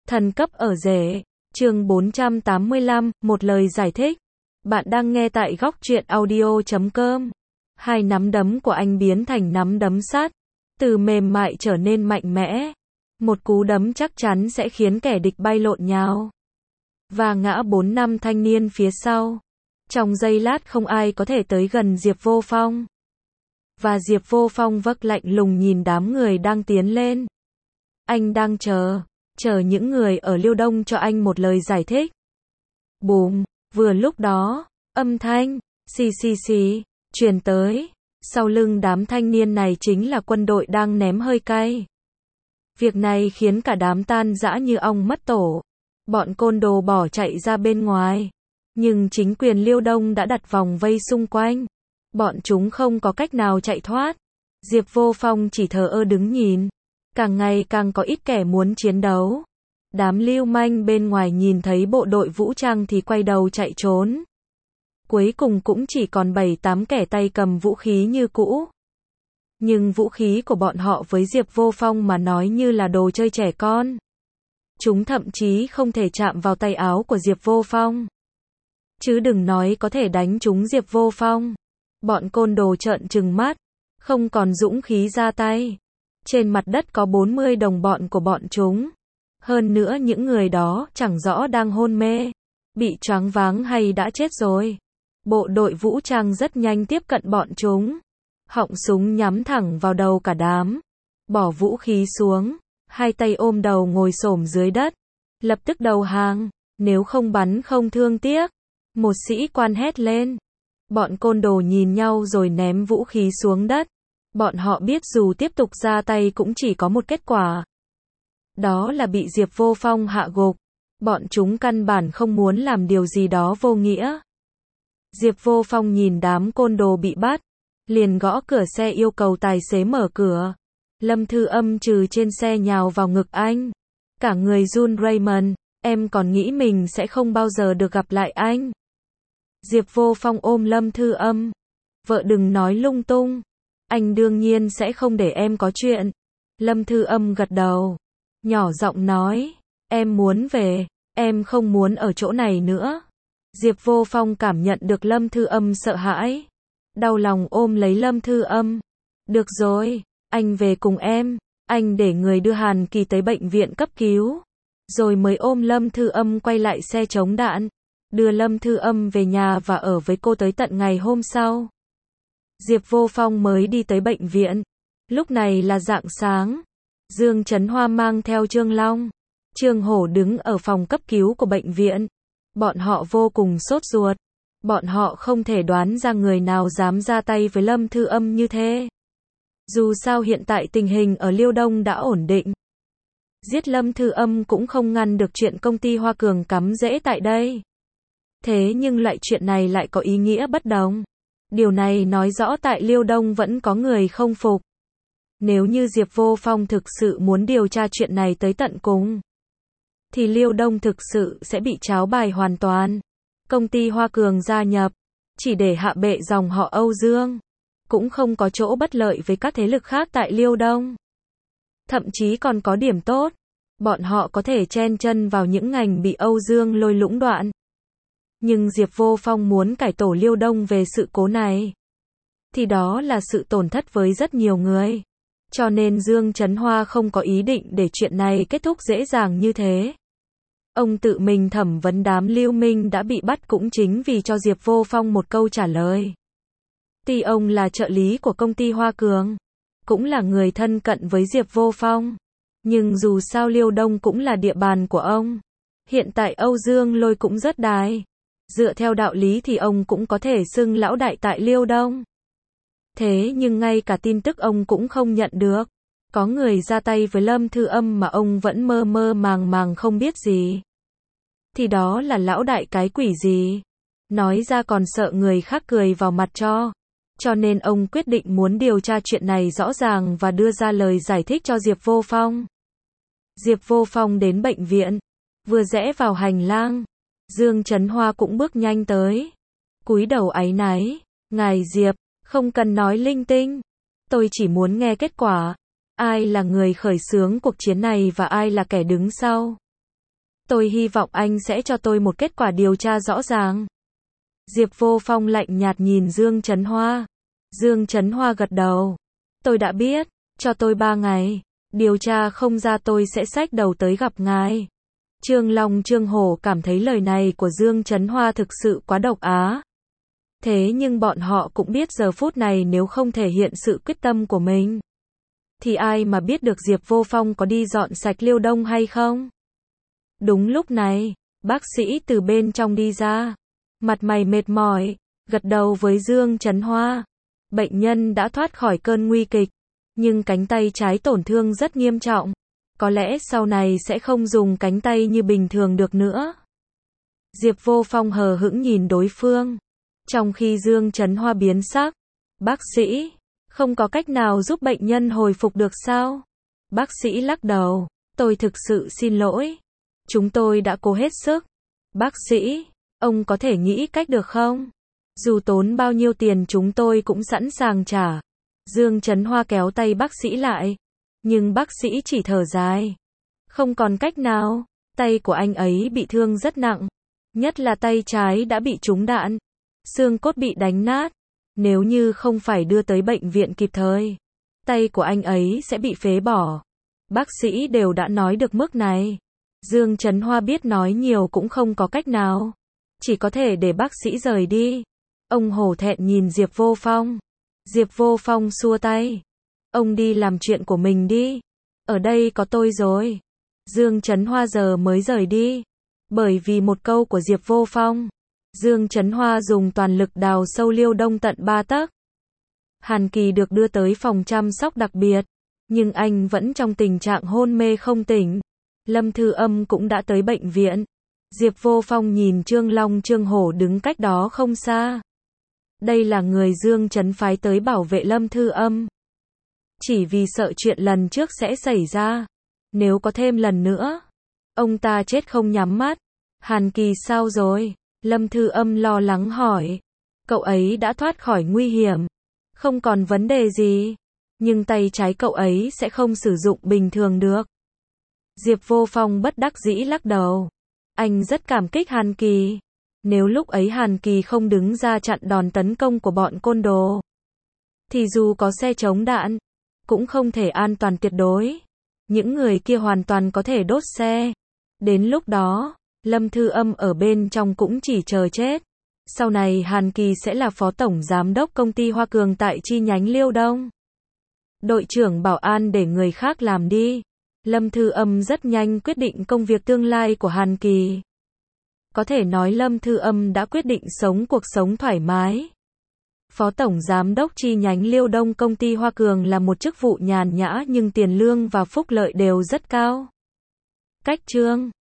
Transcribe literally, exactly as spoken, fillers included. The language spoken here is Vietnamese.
Thần cấp ở rể. Chương bốn trăm tám mươi lăm, một lời giải thích. Bạn đang nghe tại góc truyện audio chấm com. Hai nắm đấm của anh biến thành nắm đấm sắt, từ mềm mại trở nên mạnh mẽ. Một cú đấm chắc chắn sẽ khiến kẻ địch bay lộn nhào và ngã bốn năm thanh niên phía sau. Trong giây lát không ai có thể tới gần Diệp Vô Phong. Và Diệp Vô Phong vấc lạnh lùng nhìn đám người đang tiến lên. Anh đang chờ, chờ những người ở Liêu Đông cho anh một lời giải thích. Bùm, vừa lúc đó, âm thanh, xì xì xì, truyền tới. Sau lưng đám thanh niên này chính là quân đội đang ném hơi cay. Việc này khiến cả đám tan rã như ong mất tổ. Bọn côn đồ bỏ chạy ra bên ngoài. Nhưng chính quyền Liêu Đông đã đặt vòng vây xung quanh. Bọn chúng không có cách nào chạy thoát. Diệp Vô Phong chỉ thờ ơ đứng nhìn. Càng ngày càng có ít kẻ muốn chiến đấu. Đám lưu manh bên ngoài nhìn thấy bộ đội vũ trang thì quay đầu chạy trốn. Cuối cùng cũng chỉ còn bảy tám kẻ tay cầm vũ khí như cũ. Nhưng vũ khí của bọn họ với Diệp Vô Phong mà nói như là đồ chơi trẻ con. Chúng thậm chí không thể chạm vào tay áo của Diệp Vô Phong. Chứ đừng nói có thể đánh trúng Diệp Vô Phong. Bọn côn đồ trợn trừng mắt, không còn dũng khí ra tay. Trên mặt đất có bốn mươi đồng bọn của bọn chúng. Hơn nữa những người đó chẳng rõ đang hôn mê, bị choáng váng hay đã chết rồi. Bộ đội vũ trang rất nhanh tiếp cận bọn chúng. Họng súng nhắm thẳng vào đầu cả đám. Bỏ vũ khí xuống, hai tay ôm đầu ngồi xổm dưới đất. Lập tức đầu hàng, nếu không bắn không thương tiếc. Một sĩ quan hét lên. Bọn côn đồ nhìn nhau rồi ném vũ khí xuống đất. Bọn họ biết dù tiếp tục ra tay cũng chỉ có một kết quả. Đó là bị Diệp Vô Phong hạ gục. Bọn chúng căn bản không muốn làm điều gì đó vô nghĩa. Diệp Vô Phong nhìn đám côn đồ bị bắt, liền gõ cửa xe yêu cầu tài xế mở cửa. Lâm Thư Âm trừ trên xe nhào vào ngực anh. Cả người run Raymond, em còn nghĩ mình sẽ không bao giờ được gặp lại anh. Diệp Vô Phong ôm Lâm Thư Âm. Vợ đừng nói lung tung. Anh đương nhiên sẽ không để em có chuyện. Lâm Thư Âm gật đầu. Nhỏ giọng nói. Em muốn về. Em không muốn ở chỗ này nữa. Diệp Vô Phong cảm nhận được Lâm Thư Âm sợ hãi. Đau lòng ôm lấy Lâm Thư Âm. Được rồi, anh về cùng em. Anh để người đưa Hàn Kỳ tới bệnh viện cấp cứu. Rồi mới ôm Lâm Thư Âm quay lại xe chống đạn. Đưa Lâm Thư Âm về nhà và ở với cô tới tận ngày hôm sau. Diệp Vô Phong mới đi tới bệnh viện. Lúc này là rạng sáng. Dương Chấn Hoa mang theo Trương Long, Trương Hổ đứng ở phòng cấp cứu của bệnh viện. Bọn họ vô cùng sốt ruột. Bọn họ không thể đoán ra người nào dám ra tay với Lâm Thư Âm như thế. Dù sao hiện tại tình hình ở Liêu Đông đã ổn định. Giết Lâm Thư Âm cũng không ngăn được chuyện công ty Hoa Cường cắm rễ tại đây. Thế nhưng loại chuyện này lại có ý nghĩa bất đồng. Điều này nói rõ tại Liêu Đông vẫn có người không phục. Nếu như Diệp Vô Phong thực sự muốn điều tra chuyện này tới tận cùng, thì Liêu Đông thực sự sẽ bị tráo bài hoàn toàn. Công ty Hoa Cường gia nhập, chỉ để hạ bệ dòng họ Âu Dương. Cũng không có chỗ bất lợi với các thế lực khác tại Liêu Đông. Thậm chí còn có điểm tốt. Bọn họ có thể chen chân vào những ngành bị Âu Dương lôi lũng đoạn. Nhưng Diệp Vô Phong muốn cải tổ Liêu Đông về sự cố này, thì đó là sự tổn thất với rất nhiều người. Cho nên Dương Chấn Hoa không có ý định để chuyện này kết thúc dễ dàng như thế. Ông tự mình thẩm vấn đám lưu minh đã bị bắt cũng chính vì cho Diệp Vô Phong một câu trả lời. Tuy ông là trợ lý của công ty Hoa Cường, cũng là người thân cận với Diệp Vô Phong, nhưng dù sao Liêu Đông cũng là địa bàn của ông. Hiện tại Âu Dương lôi cũng rất đài. Dựa theo đạo lý thì ông cũng có thể xưng lão đại tại Liêu Đông. Thế nhưng ngay cả tin tức ông cũng không nhận được. Có người ra tay với Lâm Thư Âm mà ông vẫn mơ mơ màng màng không biết gì. Thì đó là lão đại cái quỷ gì? Nói ra còn sợ người khác cười vào mặt cho. Cho nên ông quyết định muốn điều tra chuyện này rõ ràng và đưa ra lời giải thích cho Diệp Vô Phong. Diệp Vô Phong đến bệnh viện. Vừa rẽ vào hành lang, Dương Chấn Hoa cũng bước nhanh tới. Cúi đầu áy náy. Ngài Diệp, không cần nói linh tinh. Tôi chỉ muốn nghe kết quả. Ai là người khởi xướng cuộc chiến này và ai là kẻ đứng sau? Tôi hy vọng anh sẽ cho tôi một kết quả điều tra rõ ràng. Diệp Vô Phong lạnh nhạt nhìn Dương Chấn Hoa. Dương Chấn Hoa gật đầu. Tôi đã biết, cho tôi ba ngày. Điều tra không ra tôi sẽ xách đầu tới gặp ngài. Trương Long Trương Hổ cảm thấy lời này của Dương Chấn Hoa thực sự quá độc á. Thế nhưng bọn họ cũng biết giờ phút này nếu không thể hiện sự quyết tâm của mình, thì ai mà biết được Diệp Vô Phong có đi dọn sạch Liêu Đông hay không? Đúng lúc này, bác sĩ từ bên trong đi ra. Mặt mày mệt mỏi, gật đầu với Dương Chấn Hoa. Bệnh nhân đã thoát khỏi cơn nguy kịch, nhưng cánh tay trái tổn thương rất nghiêm trọng. Có lẽ sau này sẽ không dùng cánh tay như bình thường được nữa. Diệp Vô Phong hờ hững nhìn đối phương. Trong khi Dương Chấn Hoa biến sắc. Bác sĩ, không có cách nào giúp bệnh nhân hồi phục được sao? Bác sĩ lắc đầu. Tôi thực sự xin lỗi. Chúng tôi đã cố hết sức. Bác sĩ, ông có thể nghĩ cách được không? Dù tốn bao nhiêu tiền chúng tôi cũng sẵn sàng trả. Dương Chấn Hoa kéo tay bác sĩ lại. Nhưng bác sĩ chỉ thở dài. Không còn cách nào. Tay của anh ấy bị thương rất nặng. Nhất là tay trái đã bị trúng đạn. Xương cốt bị đánh nát. Nếu như không phải đưa tới bệnh viện kịp thời, tay của anh ấy sẽ bị phế bỏ. Bác sĩ đều đã nói được mức này. Dương Chấn Hoa biết nói nhiều cũng không có cách nào. Chỉ có thể để bác sĩ rời đi. Ông hổ thẹn nhìn Diệp Vô Phong. Diệp Vô Phong xua tay. Ông đi làm chuyện của mình đi. Ở đây có tôi rồi. Dương Chấn Hoa giờ mới rời đi. Bởi vì một câu của Diệp Vô Phong, Dương Chấn Hoa dùng toàn lực đào sâu Liêu Đông tận ba tấc. Hàn Kỳ được đưa tới phòng chăm sóc đặc biệt, nhưng anh vẫn trong tình trạng hôn mê không tỉnh. Lâm Thư Âm cũng đã tới bệnh viện. Diệp Vô Phong nhìn Trương Long Trương Hổ đứng cách đó không xa. Đây là người Dương Chấn phái tới bảo vệ Lâm Thư Âm. Chỉ vì sợ chuyện lần trước sẽ xảy ra. Nếu có thêm lần nữa, ông ta chết không nhắm mắt. Hàn Kỳ sao rồi? Lâm Thư Âm lo lắng hỏi. Cậu ấy đã thoát khỏi nguy hiểm. Không còn vấn đề gì. Nhưng tay trái cậu ấy sẽ không sử dụng bình thường được. Diệp Vô Phong bất đắc dĩ lắc đầu. Anh rất cảm kích Hàn Kỳ. Nếu lúc ấy Hàn Kỳ không đứng ra chặn đòn tấn công của bọn côn đồ, thì dù có xe chống đạn, cũng không thể an toàn tuyệt đối. Những người kia hoàn toàn có thể đốt xe. Đến lúc đó, Lâm Thư Âm ở bên trong cũng chỉ chờ chết. Sau này Hàn Kỳ sẽ là phó tổng giám đốc công ty Hoa Cường tại chi nhánh Liêu Đông. Đội trưởng bảo an để người khác làm đi. Lâm Thư Âm rất nhanh quyết định công việc tương lai của Hàn Kỳ. Có thể nói Lâm Thư Âm đã quyết định sống cuộc sống thoải mái. Phó tổng giám đốc chi nhánh Liêu Đông công ty Hoa Cường là một chức vụ nhàn nhã nhưng tiền lương và phúc lợi đều rất cao. Cách chương